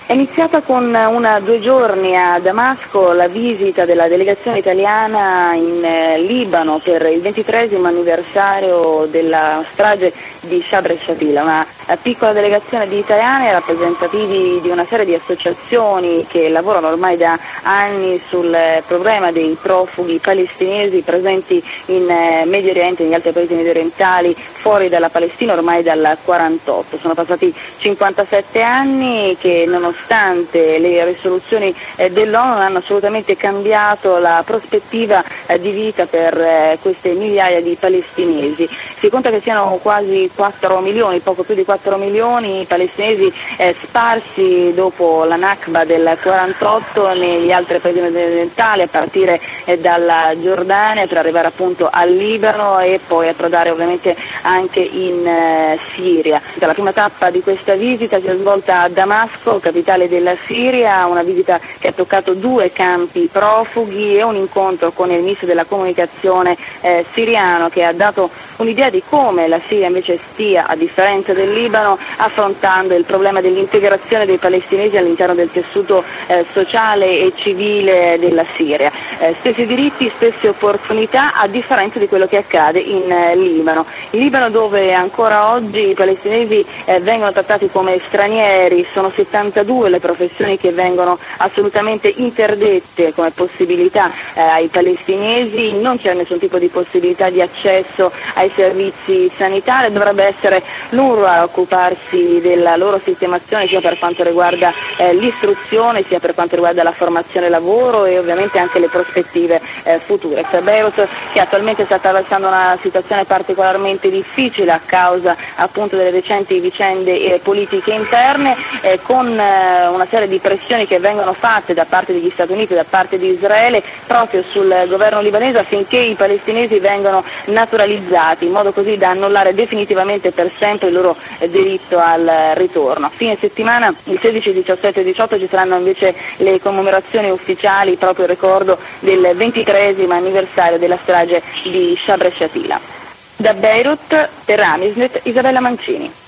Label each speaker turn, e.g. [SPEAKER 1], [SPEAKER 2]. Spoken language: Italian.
[SPEAKER 1] È iniziata con 2 giorni a Damasco la visita della delegazione italiana in Libano per il 23° anniversario della strage di Sabra e Shatila, una piccola delegazione di italiani rappresentativi di una serie di associazioni che lavorano ormai da anni sul problema dei profughi palestinesi presenti in Medio Oriente e negli altri paesi mediorientali fuori dalla Palestina ormai dal 48. Sono passati 57 anni che nonostante le risoluzioni dell'ONU non hanno assolutamente cambiato la prospettiva di vita per queste migliaia di palestinesi. Si conta che siano quasi 4 milioni, poco più di 4 milioni palestinesi sparsi dopo la Nakba del 48 negli altri paesi mediorientali, a partire dalla Giordania per arrivare appunto al Libano e poi approdare ovviamente anche in Siria. La prima tappa di questa visita si è svolta a Damasco, capitale della Siria, una visita che ha toccato 2 campi profughi e un incontro con il ministro della comunicazione siriano, che ha dato un'idea di come la Siria invece stia, a differenza del Libano, affrontando il problema dell'integrazione dei palestinesi all'interno del tessuto sociale e civile della Siria. Stessi diritti, stesse opportunità, a differenza di quello che accade in Libano. In Libano, dove ancora oggi i palestinesi vengono trattati come stranieri, sono 72 le professioni che vengono assolutamente interdette come possibilità ai palestinesi, non c'è nessun tipo di possibilità di accesso ai servizi sanitari, dovrebbe essere l'UNRWA a occuparsi della loro sistemazione sia per quanto riguarda l'istruzione, sia per quanto riguarda la formazione lavoro e ovviamente anche le prospettive future. Beirut, che attualmente sta attraversando una situazione particolarmente difficile a causa appunto delle recenti vicende politiche interne, con una serie di pressioni che vengono fatte da parte degli Stati Uniti e da parte di Israele proprio sul governo libanese affinché i palestinesi vengano naturalizzati, in modo così da annullare definitivamente per sempre il loro diritto al ritorno. A fine settimana, il 16, 17 e 18, ci saranno invece le commemorazioni ufficiali proprio in ricordo del 23° anniversario della strage di Sabra e Shatila. Da Beirut, per Ramisnet, Isabella Mancini.